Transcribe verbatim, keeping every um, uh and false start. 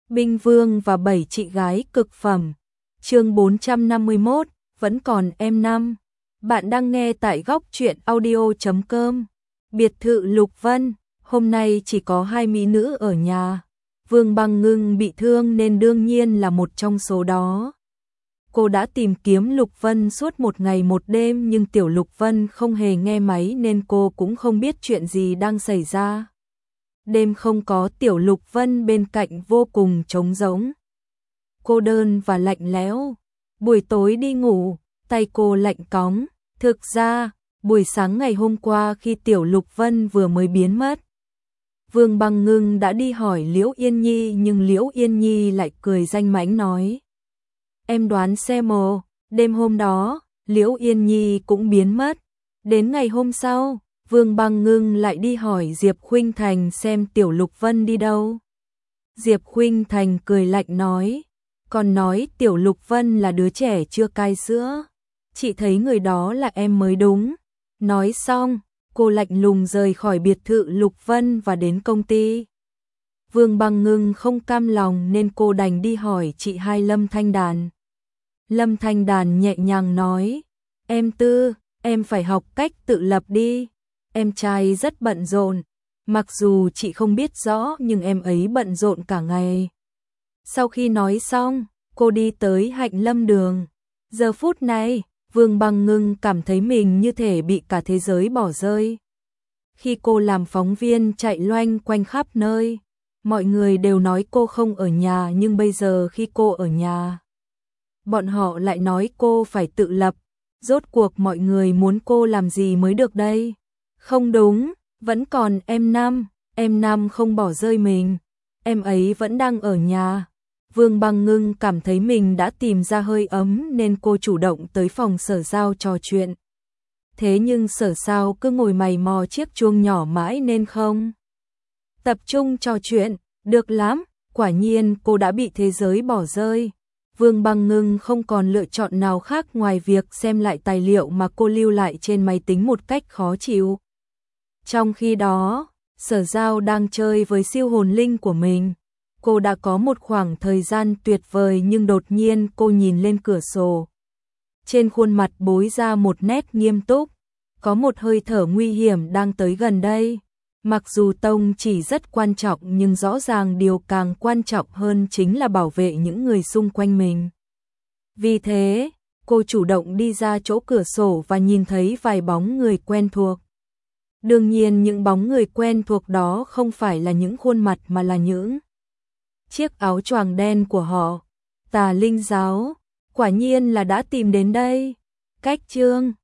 Binh Vương và bảy chị gái cực phẩm. Chương bốn trăm năm mươi mốt, vẫn còn em năm. Bạn đang nghe tại góc truyện audio chấm com. Biệt thự Lục Vân, hôm nay chỉ có hai mỹ nữ ở nhà. Vương Băng Ngưng bị thương nên đương nhiên là một trong số đó. Cô đã tìm kiếm Lục Vân suốt một ngày một đêm nhưng tiểu Lục Vân không hề nghe máy nên cô cũng không biết chuyện gì đang xảy ra. Đêm không có tiểu Lục Vân bên cạnh vô cùng trống rỗng, cô đơn và lạnh lẽo. Buổi tối đi ngủ, tay cô lạnh cóng. Thực ra, buổi sáng ngày hôm qua khi tiểu Lục Vân vừa mới biến mất, Vương Băng Ngưng đã đi hỏi Liễu Yên Nhi nhưng Liễu Yên Nhi lại cười danh mãnh nói: "Em đoán xem mồ, đêm hôm đó, Liễu Yên Nhi cũng biến mất." Đến ngày hôm sau, Vương Băng Ngưng lại đi hỏi Diệp Khuynh Thành xem tiểu Lục Vân đi đâu. Diệp Khuynh Thành cười lạnh nói: "Còn nói tiểu Lục Vân là đứa trẻ chưa cai sữa. Chị thấy người đó là em mới đúng." Nói xong, cô lạnh lùng rời khỏi biệt thự Lục Vân và đến công ty. Vương Băng Ngưng không cam lòng nên cô đành đi hỏi chị hai Lâm Thanh Đàn. Lâm Thanh Đàn nhẹ nhàng nói: "Em Tư, em phải học cách tự lập đi. Em trai rất bận rộn, mặc dù chị không biết rõ nhưng em ấy bận rộn cả ngày." Sau khi nói xong, cô đi tới Hạnh Lâm Đường. Giờ phút này, Vương Băng Ngưng cảm thấy mình như thể bị cả thế giới bỏ rơi. Khi cô làm phóng viên chạy loanh quanh khắp nơi, mọi người đều nói cô không ở nhà nhưng bây giờ khi cô ở nhà, bọn họ lại nói cô phải tự lập. Rốt cuộc mọi người muốn cô làm gì mới được đây? Không đúng, vẫn còn em Năm, em Năm không bỏ rơi mình, em ấy vẫn đang ở nhà. Vương Băng Ngưng cảm thấy mình đã tìm ra hơi ấm nên cô chủ động tới phòng Sở Giao trò chuyện. Thế nhưng Sở Giao cứ ngồi mày mò chiếc chuông nhỏ mãi nên không tập trung trò chuyện. Được lắm, quả nhiên cô đã bị thế giới bỏ rơi. Vương Băng Ngưng không còn lựa chọn nào khác ngoài việc xem lại tài liệu mà cô lưu lại trên máy tính một cách khó chịu. Trong khi đó, Sở Giao đang chơi với siêu hồn linh của mình. Cô đã có một khoảng thời gian tuyệt vời nhưng đột nhiên cô nhìn lên cửa sổ. Trên khuôn mặt bối ra một nét nghiêm túc, có một hơi thở nguy hiểm đang tới gần đây. Mặc dù tông chỉ rất quan trọng nhưng rõ ràng điều càng quan trọng hơn chính là bảo vệ những người xung quanh mình. Vì thế, cô chủ động đi ra chỗ cửa sổ và nhìn thấy vài bóng người quen thuộc. Đương nhiên những bóng người quen thuộc đó không phải là những khuôn mặt mà là những chiếc áo choàng đen của họ. Tà Linh giáo, quả nhiên là đã tìm đến đây. Cách chương